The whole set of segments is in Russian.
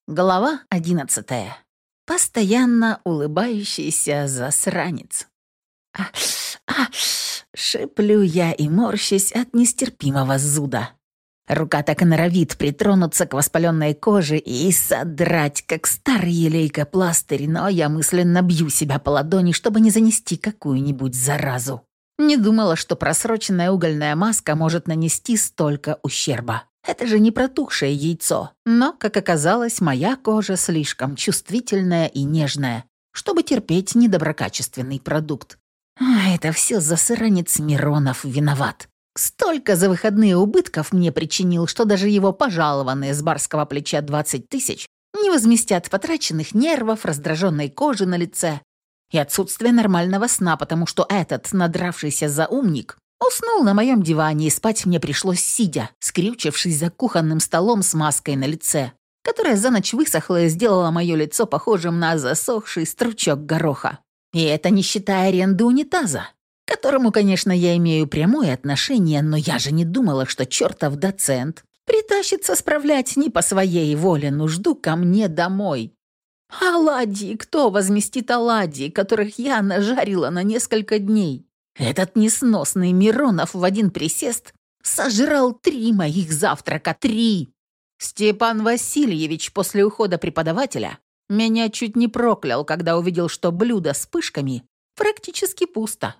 Глава 11. Постоянно улыбающийся засранец. А, а, шиплю я и морщусь от нестерпимого зуда. Рука так и норовит притронуться к воспаленной коже и содрать, как старый лейкопластырь, но я мысленно бью себя по ладони, чтобы не занести какую-нибудь заразу. Не думала, что просроченная угольная маска может нанести столько ущерба. Это же не протухшее яйцо. Но, как оказалось, моя кожа слишком чувствительная и нежная, чтобы терпеть недоброкачественный продукт. Это все засранец Миронов виноват. Столько за выходные убытков мне причинил, что даже его пожалованные с барского плеча 20 тысяч не возместят потраченных нервов, раздраженной кожи на лице и отсутствие нормального сна, потому что этот надравшийся заумник уснул на моем диване, и спать мне пришлось сидя, скрючившись за кухонным столом с маской на лице, которая за ночь высохла и сделала мое лицо похожим на засохший стручок гороха. И это не считая аренды унитаза, к которому, конечно, я имею прямое отношение, но я же не думала, что чертов доцент притащится справлять не по своей воле нужду ко мне домой. Оладьи, кто возместит оладьи, которых я нажарила на несколько дней? Этот несносный Миронов в один присест сожрал 3 моих завтрака. 3! Степан Васильевич после ухода преподавателя меня чуть не проклял, когда увидел, что блюдо с пышками практически пусто.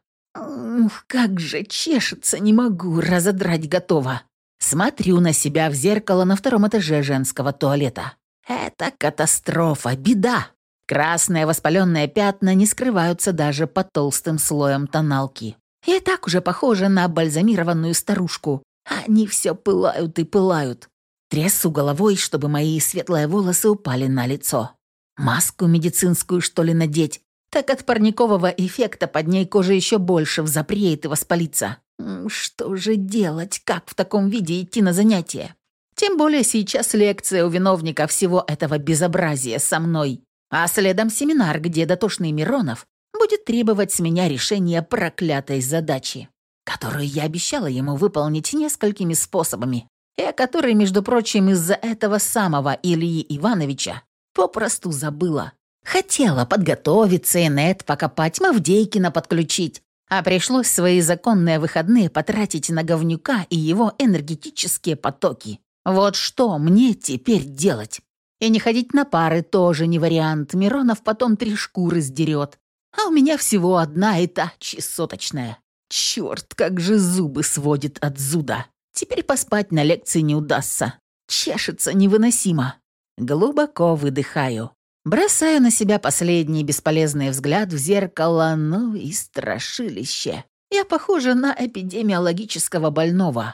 Как же чешется, не могу, разодрать готово. Смотрю на себя в зеркало на 2-м этаже женского туалета. Это катастрофа, беда. Красные воспаленные пятна не скрываются даже под толстым слоем тоналки. Я и так уже похожа на бальзамированную старушку. Они все пылают и пылают. Трясу головой, чтобы мои светлые волосы упали на лицо. Маску медицинскую, что ли, надеть? Так от парникового эффекта под ней кожа еще больше взапреет и воспалится. Что же делать? Как в таком виде идти на занятия? Тем более сейчас лекция у виновника всего этого безобразия со мной. А следом семинар, где дотошный Миронов будет требовать с меня решения проклятой задачи, которую я обещала ему выполнить несколькими способами, и о которой, между прочим, из-за этого самого Ильи Ивановича попросту забыла. Хотела подготовиться, инет покопать, Мавдейкина подключить, а пришлось свои законные выходные потратить на говнюка и его энергетические потоки. Вот что мне теперь делать? И не ходить на пары тоже не вариант. Миронов потом 3 шкуры сдерет. А у меня всего одна и та чесоточная. Черт, как же зубы сводит от зуда. Теперь поспать на лекции не удастся. Чешется невыносимо. Глубоко выдыхаю. Бросаю на себя последний бесполезный взгляд в зеркало, ну и страшилище. Я похожа на эпидемиологического больного.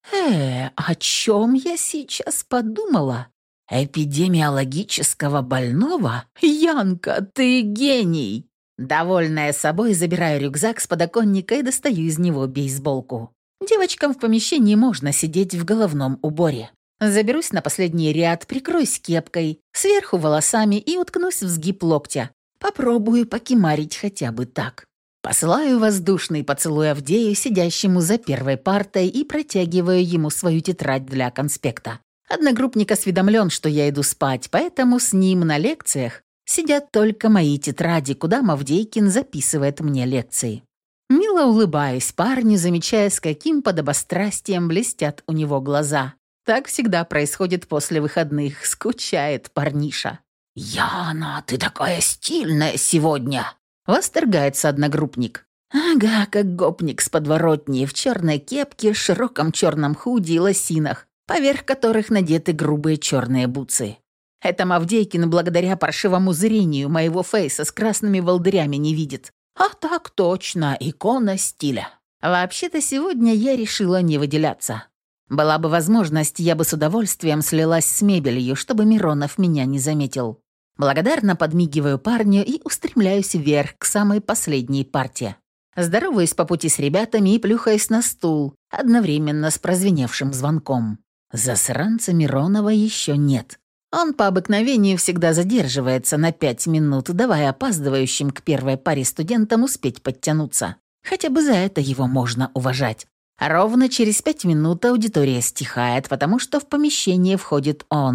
О чем я сейчас подумала? Эпидемиологического больного? Янка, ты гений! Довольная собой, забираю рюкзак с подоконника и достаю из него бейсболку. Девочкам в помещении можно сидеть в головном уборе. Заберусь на последний ряд, прикроюсь кепкой, сверху волосами и уткнусь в сгиб локтя. Попробую покимарить хотя бы так. Посылаю воздушный поцелуй Авдею, сидящему за первой партой, и протягиваю ему свою тетрадь для конспекта. Одногруппник осведомлен, что я иду спать, поэтому с ним на лекциях сидят только мои тетради, куда Мавдейкин записывает мне лекции. Мило улыбаюсь парню, замечая, с каким подобострастием блестят у него глаза. Так всегда происходит после выходных, скучает парниша. «Яна, ты такая стильная сегодня!» Восторгается одногруппник. Ага, как гопник с подворотни, в черной кепке, широком черном худи и лосинах, поверх которых надеты грубые черные бутсы. Это Мавдейкин благодаря паршивому зрению моего фейса с красными волдырями не видит. А так точно, икона стиля. Вообще-то сегодня я решила не выделяться. Была бы возможность, я бы с удовольствием слилась с мебелью, чтобы Миронов меня не заметил. Благодарно подмигиваю парню и устремляюсь вверх к самой последней парте. Здороваюсь по пути с ребятами и плюхаюсь на стул, одновременно с прозвеневшим звонком. Засранца Миронова еще нет. Он по обыкновению всегда задерживается на 5 минут, давая опаздывающим к первой паре студентам успеть подтянуться. Хотя бы за это его можно уважать. Ровно через 5 минут аудитория стихает, потому что в помещение входит он.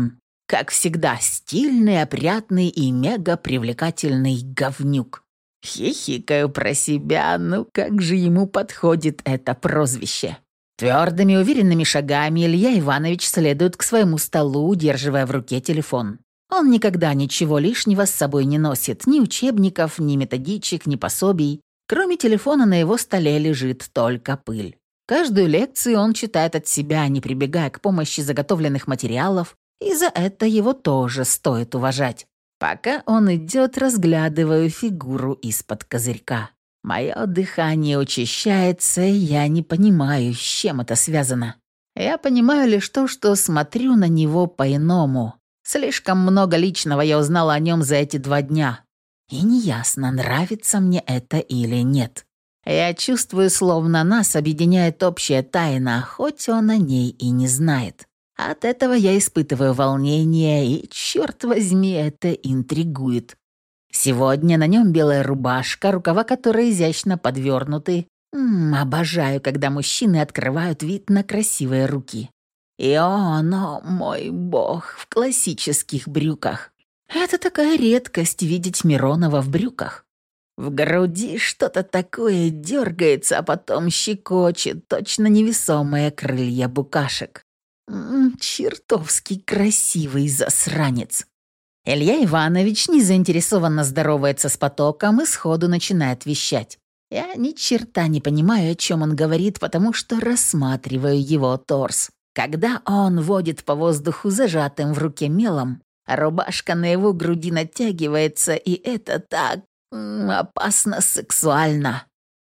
Как всегда, стильный, опрятный и мега-привлекательный говнюк. Хихикаю про себя, ну как же ему подходит это прозвище. Твердыми, уверенными шагами Илья Иванович следует к своему столу, удерживая в руке телефон. Он никогда ничего лишнего с собой не носит, ни учебников, ни методичек, ни пособий. Кроме телефона на его столе лежит только пыль. Каждую лекцию он читает от себя, не прибегая к помощи заготовленных материалов, и за это его тоже стоит уважать. Пока он идет, разглядываю фигуру из-под козырька. Мое дыхание учащается, и я не понимаю, с чем это связано. Я понимаю лишь то, что смотрю на него по-иному. Слишком много личного я узнала о нем за эти 2 дня. И неясно, нравится мне это или нет. Я чувствую, словно нас объединяет общая тайна, хоть он о ней и не знает. От этого я испытываю волнение, и, черт возьми, это интригует. Сегодня на нем белая рубашка, рукава которой изящно подвернуты. Обожаю, когда мужчины открывают вид на красивые руки. И он, о мой бог, в классических брюках. Это такая редкость видеть Миронова в брюках. В груди что-то такое дергается, а потом щекочет, точно невесомые крылья букашек. Чертовски красивый засранец. Илья Иванович незаинтересованно здоровается с потоком и сходу начинает вещать. Я ни черта не понимаю, о чем он говорит, потому что рассматриваю его торс. Когда он водит по воздуху зажатым в руке мелом, рубашка на его груди натягивается, и это так опасно сексуально.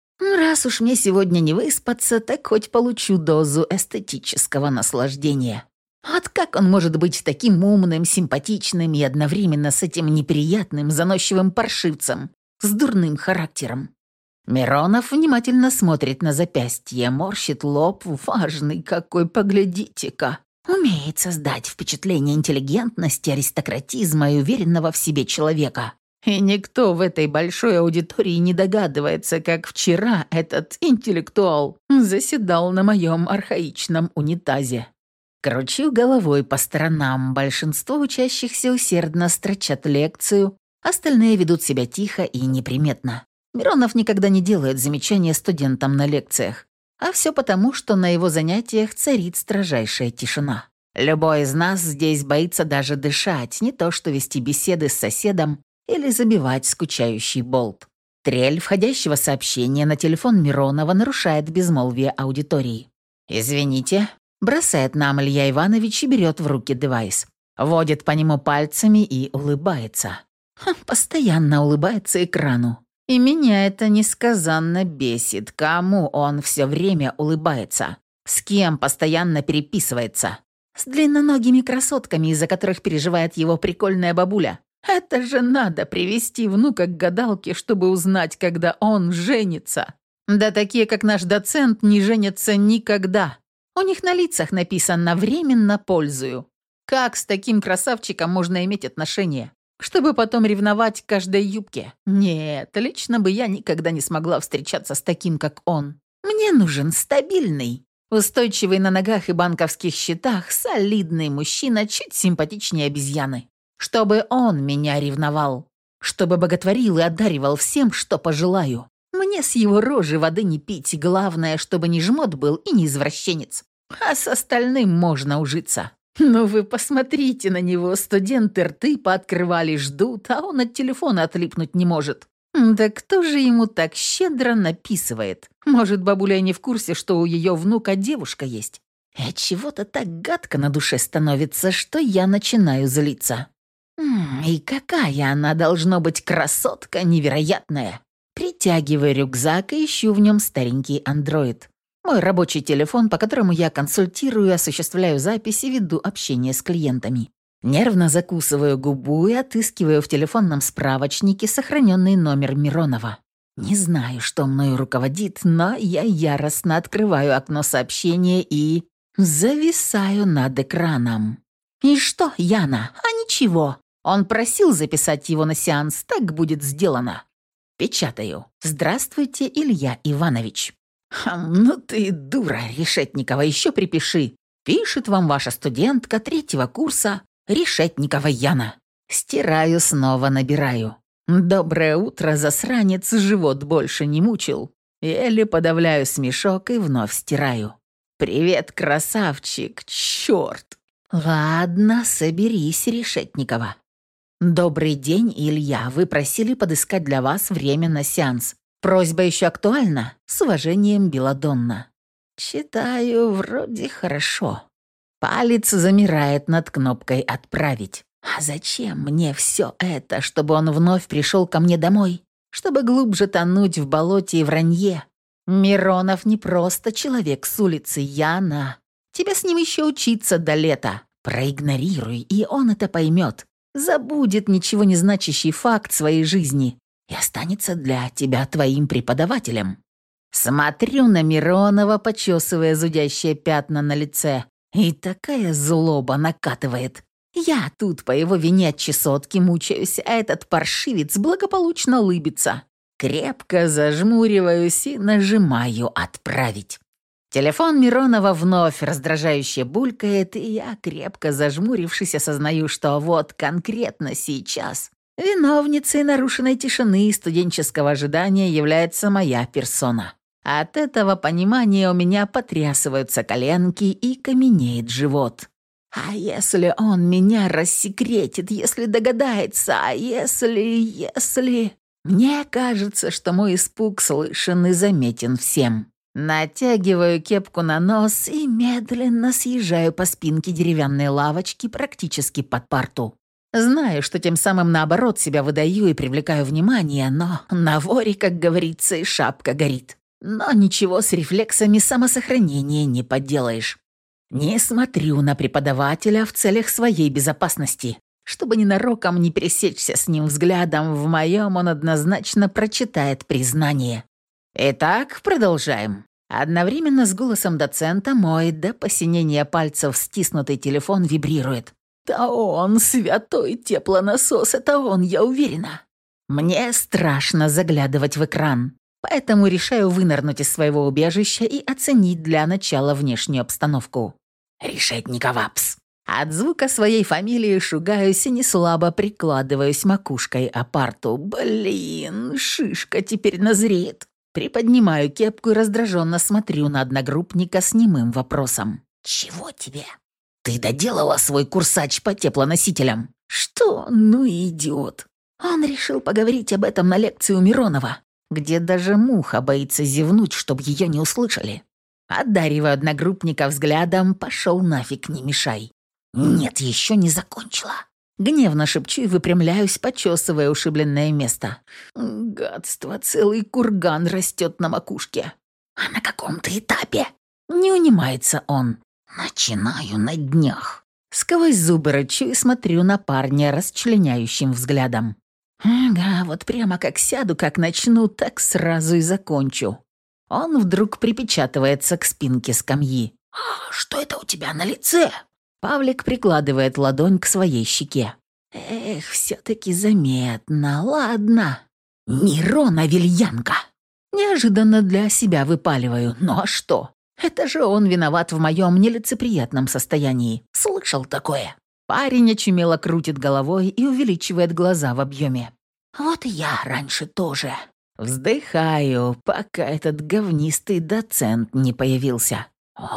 Раз уж мне сегодня не выспаться, так хоть получу дозу эстетического наслаждения. Вот как он может быть таким умным, симпатичным и одновременно с этим неприятным, заносчивым паршивцем, с дурным характером? Миронов внимательно смотрит на запястье, морщит лоб, важный какой, поглядите-ка. Умеет создать впечатление интеллигентности, аристократизма и уверенного в себе человека. И никто в этой большой аудитории не догадывается, как вчера этот интеллектуал заседал на моем архаичном унитазе. Кручу головой по сторонам, большинство учащихся усердно строчат лекцию, остальные ведут себя тихо и неприметно. Миронов никогда не делает замечания студентам на лекциях, а все потому, что на его занятиях царит строжайшая тишина. Любой из нас здесь боится даже дышать, не то что вести беседы с соседом или забивать скучающий болт. Трель входящего сообщения на телефон Миронова нарушает безмолвие аудитории. «Извините», — бросает нам Илья Иванович и берет в руки девайс. Водит по нему пальцами и улыбается. Постоянно улыбается экрану. И меня это несказанно бесит. Кому он все время улыбается? С кем постоянно переписывается? С длинноногими красотками, из-за которых переживает его прикольная бабуля. Это же надо привести внука к гадалке, чтобы узнать, когда он женится. Да такие, как наш доцент, не женятся никогда. У них на лицах написано «временно пользую». Как с таким красавчиком можно иметь отношения? Чтобы потом ревновать к каждой юбке? Нет, лично бы я никогда не смогла встречаться с таким, как он. Мне нужен стабильный, устойчивый на ногах и банковских счетах, солидный мужчина, чуть симпатичнее обезьяны. Чтобы он меня ревновал. Чтобы боготворил и одаривал всем, что пожелаю. Мне с его рожи воды не пить. Главное, чтобы не жмот был и не извращенец. А с остальным можно ужиться. Ну вы посмотрите на него. Студенты рты пооткрывали, ждут, а он от телефона отлипнуть не может. Да кто же ему так щедро написывает? Может, бабуля не в курсе, что у ее внука девушка есть? И чего-то так гадко на душе становится, что я начинаю злиться. И какая она должно быть красотка невероятная. Притягиваю рюкзак и ищу в нем старенький андроид. Мой рабочий телефон, по которому я консультирую, осуществляю записи, веду общение с клиентами. Нервно закусываю губу и отыскиваю в телефонном справочнике сохраненный номер Миронова. Не знаю, что мною руководит, но я яростно открываю окно сообщения и зависаю над экраном. И что, Яна? А ничего. Он просил записать его на сеанс, так будет сделано. Печатаю. «Здравствуйте, Илья Иванович». «Ну ты дура, Решетникова, еще припиши. Пишет вам ваша студентка 3-го курса. Решетникова Яна. Стираю, снова набираю. Доброе утро, засранец, живот больше не мучил. Еле подавляю смешок и вновь стираю. Привет, красавчик, черт. Ладно, соберись, Решетникова. Добрый день, Илья. Вы просили подыскать для вас время на сеанс. Просьба еще актуальна? С уважением, Беладонна. Читаю вроде хорошо. Палец замирает над кнопкой «Отправить». А зачем мне все это, чтобы он вновь пришел ко мне домой? Чтобы глубже тонуть в болоте и вранье? Миронов не просто человек с улицы, Яна. Тебе с ним еще учиться до лета. Проигнорируй, и он это поймет. Забудет ничего не значащий факт своей жизни и останется для тебя твоим преподавателем. Смотрю на Миронова, почесывая зудящие пятна на лице, и такая злоба накатывает. Я тут по его вине от чесотки мучаюсь, а этот паршивец благополучно улыбится. Крепко зажмуриваюсь и нажимаю «Отправить». Телефон Миронова вновь раздражающе булькает, и я, крепко зажмурившись, осознаю, что вот конкретно сейчас виновницей нарушенной тишины и студенческого ожидания является моя персона. От этого понимания у меня потрясываются коленки и каменеет живот. А если он меня рассекретит, если догадается, а если... Мне кажется, что мой испуг слышен и заметен всем. Натягиваю кепку на нос и медленно съезжаю по спинке деревянной лавочки практически под парту. Знаю, что тем самым наоборот себя выдаю и привлекаю внимание, но на воре, как говорится, и шапка горит. Но ничего с рефлексами самосохранения не поделаешь. Не смотрю на преподавателя в целях своей безопасности. Чтобы ненароком не пересечься с ним взглядом, в моем он однозначно прочитает признание. Итак, продолжаем. Одновременно с голосом доцента мой до посинения пальцев стиснутый телефон вибрирует. Да он, святой теплонасос, это он, я уверена. Мне страшно заглядывать в экран, поэтому решаю вынырнуть из своего убежища и оценить для начала внешнюю обстановку. Решетникова, пс. От звука своей фамилии шугаюсь и неслабо прикладываюсь макушкой о парту. Блин, шишка теперь назреет. Приподнимаю кепку и раздраженно смотрю на одногруппника с немым вопросом. «Чего тебе? Ты доделала свой курсач по теплоносителям?» «Что? Ну и идиот!» Он решил поговорить об этом на лекции у Миронова, где даже муха боится зевнуть, чтобы ее не услышали. Одариваю одногруппника взглядом, пошел нафиг, не мешай. «Нет, еще не закончила». Гневно шепчу и выпрямляюсь, почесывая ушибленное место. Гадство, целый курган растет на макушке. А на каком-то этапе? Не унимается он. Начинаю на днях. Сквозь зубы рычу и смотрю на парня расчленяющим взглядом. Ага, вот прямо как сяду, как начну, так сразу и закончу. Он вдруг припечатывается к спинке скамьи. «Что это у тебя на лице?» Павлик прикладывает ладонь к своей щеке. Эх, все-таки заметно, ладно. Мирона Вильянка. Неожиданно для себя выпаливаю. Ну а что? Это же он виноват в моем нелицеприятном состоянии. Слышал такое? Парень очумело крутит головой и увеличивает глаза в объеме. Вот и я раньше тоже. Вздыхаю, пока этот говнистый доцент не появился.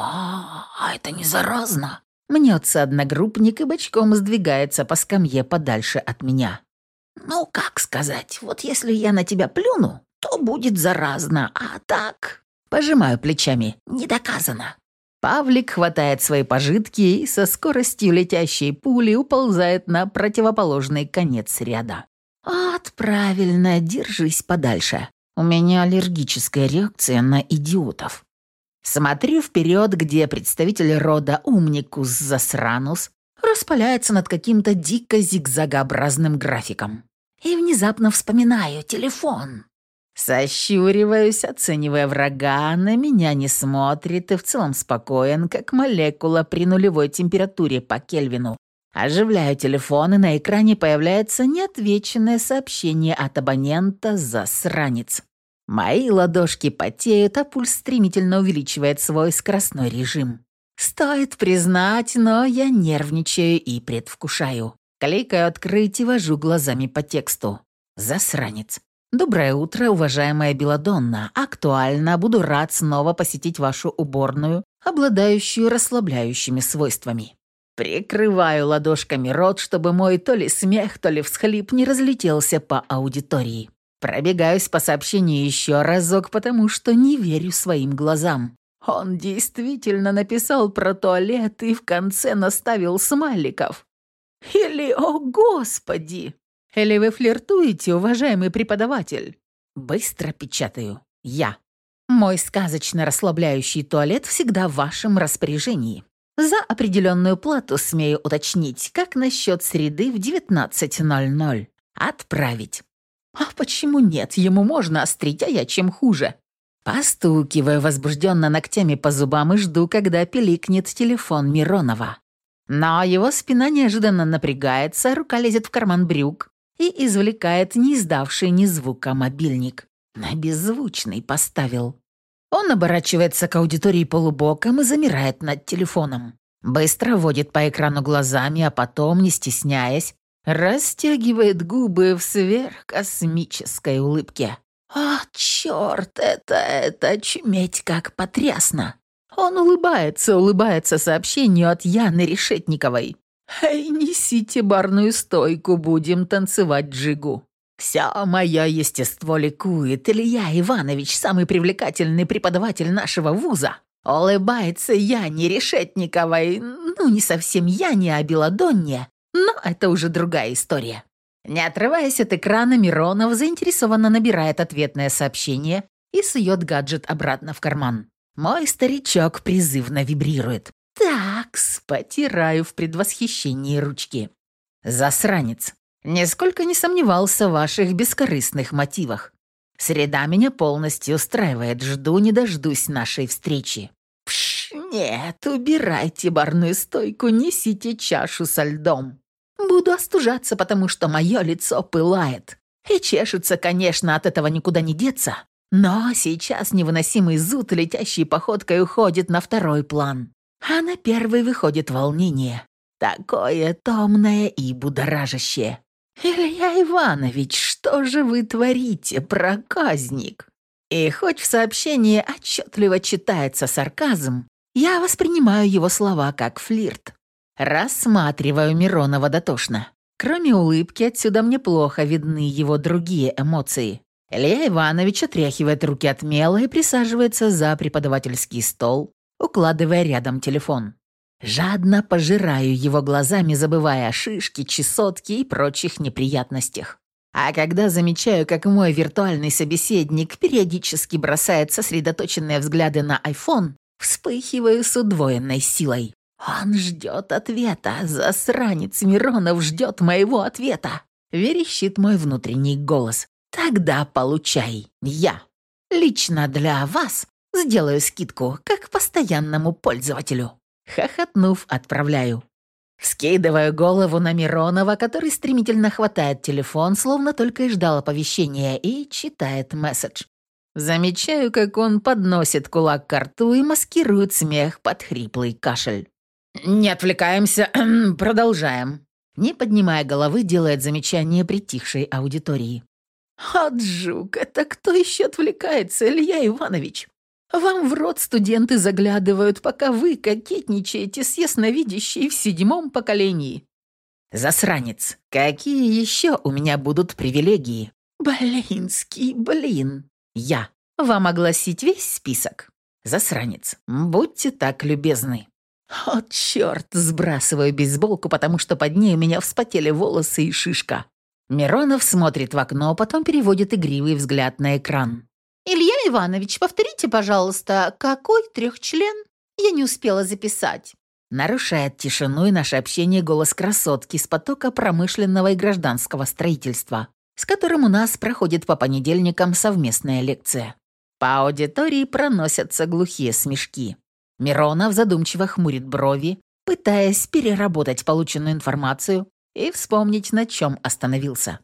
А это не заразно? Мнется одногруппник и бочком сдвигается по скамье подальше от меня. «Ну, как сказать, вот если я на тебя плюну, то будет заразно, а так...» Пожимаю плечами. «Не доказано». Павлик хватает свои пожитки и со скоростью летящей пули уползает на противоположный конец ряда. «Вот правильно, держись подальше. У меня аллергическая реакция на идиотов». Смотрю вперед, где представитель рода Умникус засранус распаляется над каким-то дико зигзагообразным графиком. И внезапно вспоминаю телефон. Сощуриваюсь, оценивая врага, на меня не смотрит и в целом спокоен, как молекула при нулевой температуре по Кельвину. Оживляю телефон, и на экране появляется неотвеченное сообщение от абонента «Засранец». Мои ладошки потеют, а пульс стремительно увеличивает свой скоростной режим. Стоит признать, но я нервничаю и предвкушаю. Кликаю «Открыть» и вожу глазами по тексту. Засранец. «Доброе утро, уважаемая Беладонна. Актуально. Буду рад снова посетить вашу уборную, обладающую расслабляющими свойствами». Прикрываю ладошками рот, чтобы мой то ли смех, то ли всхлип не разлетелся по аудитории. Пробегаюсь по сообщению еще разок, потому что не верю своим глазам. Он действительно написал про туалет и в конце наставил смайликов. Или, о господи! Или вы флиртуете, уважаемый преподаватель? Быстро печатаю. Я. Мой сказочно расслабляющий туалет всегда в вашем распоряжении. За определенную плату смею уточнить, как насчет среды в 19:00. Отправить. А почему нет? Ему можно острить, а я чем хуже. Постукиваю возбужденно ногтями по зубам и жду, когда пиликнет телефон Миронова. Но его спина неожиданно напрягается, рука лезет в карман брюк и извлекает не издавший ни звука мобильник. На беззвучный поставил. Он оборачивается к аудитории полубоком и замирает над телефоном. Быстро водит по экрану глазами, а потом, не стесняясь, растягивает губы в сверхкосмической улыбке. «О, черт, это очуметь как потрясно!» Он улыбается сообщению от Яны Решетниковой. «Эй, несите барную стойку, будем танцевать джигу». Все мое естество ликует. Илья Иванович, самый привлекательный преподаватель нашего вуза, улыбается Яне Решетниковой. Ну, не совсем Яне, а Беладонне, но это уже другая история. Не отрываясь от экрана, Миронов заинтересованно набирает ответное сообщение и сует гаджет обратно в карман. Мой старичок призывно вибрирует. «Такс», потираю в предвосхищении ручки. «Засранец. Нисколько не сомневался в ваших бескорыстных мотивах. Среда меня полностью устраивает, жду не дождусь нашей встречи». «Пш, нет, убирайте барную стойку, несите чашу со льдом. Буду остужаться, потому что мое лицо пылает. И чешется, конечно, от этого никуда не деться. Но сейчас невыносимый зуд, летящей походкой, уходит на второй план. А на первый выходит волнение. Такое томное и будоражащее. «Илья Иванович, что же вы творите, проказник?» И хоть в сообщении отчетливо читается сарказм, я воспринимаю его слова как флирт. Рассматриваю Миронова дотошно. Кроме улыбки, отсюда мне плохо видны его другие эмоции. Илья Иванович отряхивает руки от мела и присаживается за преподавательский стол, укладывая рядом телефон. Жадно пожираю его глазами, забывая о шишке, чесотке и прочих неприятностях. А когда замечаю, как мой виртуальный собеседник периодически бросает сосредоточенные взгляды на iPhone, вспыхиваю с удвоенной силой. Он ждет ответа, засранец Миронов ждет моего ответа. Верещит мой внутренний голос. Тогда получай, я. Лично для вас сделаю скидку, как постоянному пользователю. Хохотнув, отправляю. Вскидываю голову на Миронова, который стремительно хватает телефон, словно только и ждал оповещения, и читает месседж. Замечаю, как он подносит кулак к рту и маскирует смех под хриплый кашель. «Не отвлекаемся, продолжаем». Не поднимая головы, делает замечание притихшей аудитории. «От жук, это кто еще отвлекается, Илья Иванович? Вам в рот студенты заглядывают, пока вы кокетничаете с ясновидящей в 7-м поколении». «Засранец, какие еще у меня будут привилегии?» «Блинский, блин. Я. Вам огласить весь список?» «Засранец, будьте так любезны». «О, черт!» — сбрасываю бейсболку, потому что под ней у меня вспотели волосы и шишка. Миронов смотрит в окно, потом переводит игривый взгляд на экран. «Илья Иванович, повторите, пожалуйста, какой трехчлен? Я не успела записать». Нарушает тишину и наше общение голос красотки с потока промышленного и гражданского строительства, с которым у нас проходит по понедельникам совместная лекция. По аудитории проносятся глухие смешки. Миронов задумчиво хмурит брови, пытаясь переработать полученную информацию и вспомнить, на чем остановился.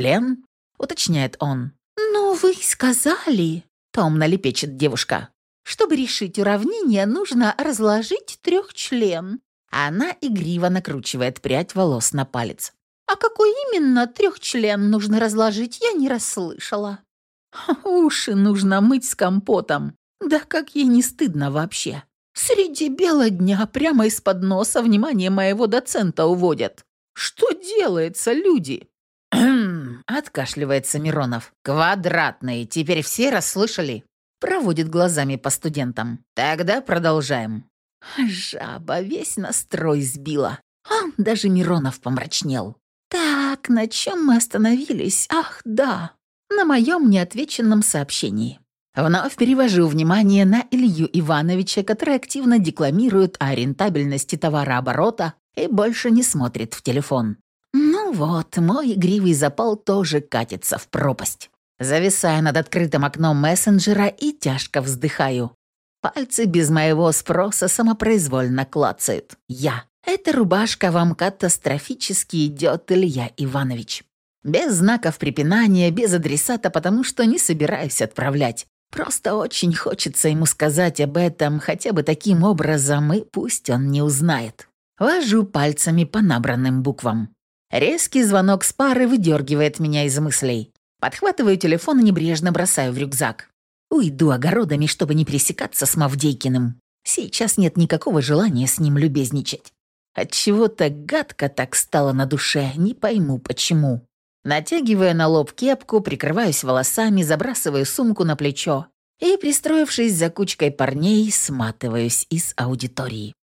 «Трехчлен?» — уточняет он. «Ну, вы сказали», — томно лепечет девушка. Чтобы решить уравнение, нужно разложить трехчлен». Она игриво накручивает прядь волос на палец. «А какой именно трехчлен нужно разложить, я не расслышала». Уши нужно мыть с компотом. Да как ей не стыдно вообще. Среди бела дня прямо из-под носа внимание моего доцента уводят. Что делается, люди? Откашливается Миронов. Квадратные, теперь все расслышали? Проводит глазами по студентам. Тогда продолжаем. Жаба весь настрой сбила. Даже Миронов помрачнел. Так, на чем мы остановились? Ах, да, на моем неотвеченном сообщении. Вновь перевожу внимание на Илью Ивановича, который активно декламирует о рентабельности товарооборота и больше не смотрит в телефон. Ну вот, мой игривый запал тоже катится в пропасть. Зависаю над открытым окном мессенджера и тяжко вздыхаю. Пальцы без моего спроса самопроизвольно клацают. Эта рубашка вам катастрофически идет, Илья Иванович. Без знаков препинания, без адресата, потому что не собираюсь отправлять. Просто очень хочется ему сказать об этом хотя бы таким образом, и пусть он не узнает. Вожу пальцами по набранным буквам. Резкий звонок с пары выдергивает меня из мыслей. Подхватываю телефон и небрежно бросаю в рюкзак. Уйду огородами, чтобы не пересекаться с Мавдейкиным. Сейчас нет никакого желания с ним любезничать. Отчего-то гадко так стало на душе, не пойму почему. Натягивая на лоб кепку, прикрываюсь волосами, забрасываю сумку на плечо и, пристроившись за кучкой парней, сматываюсь из аудитории.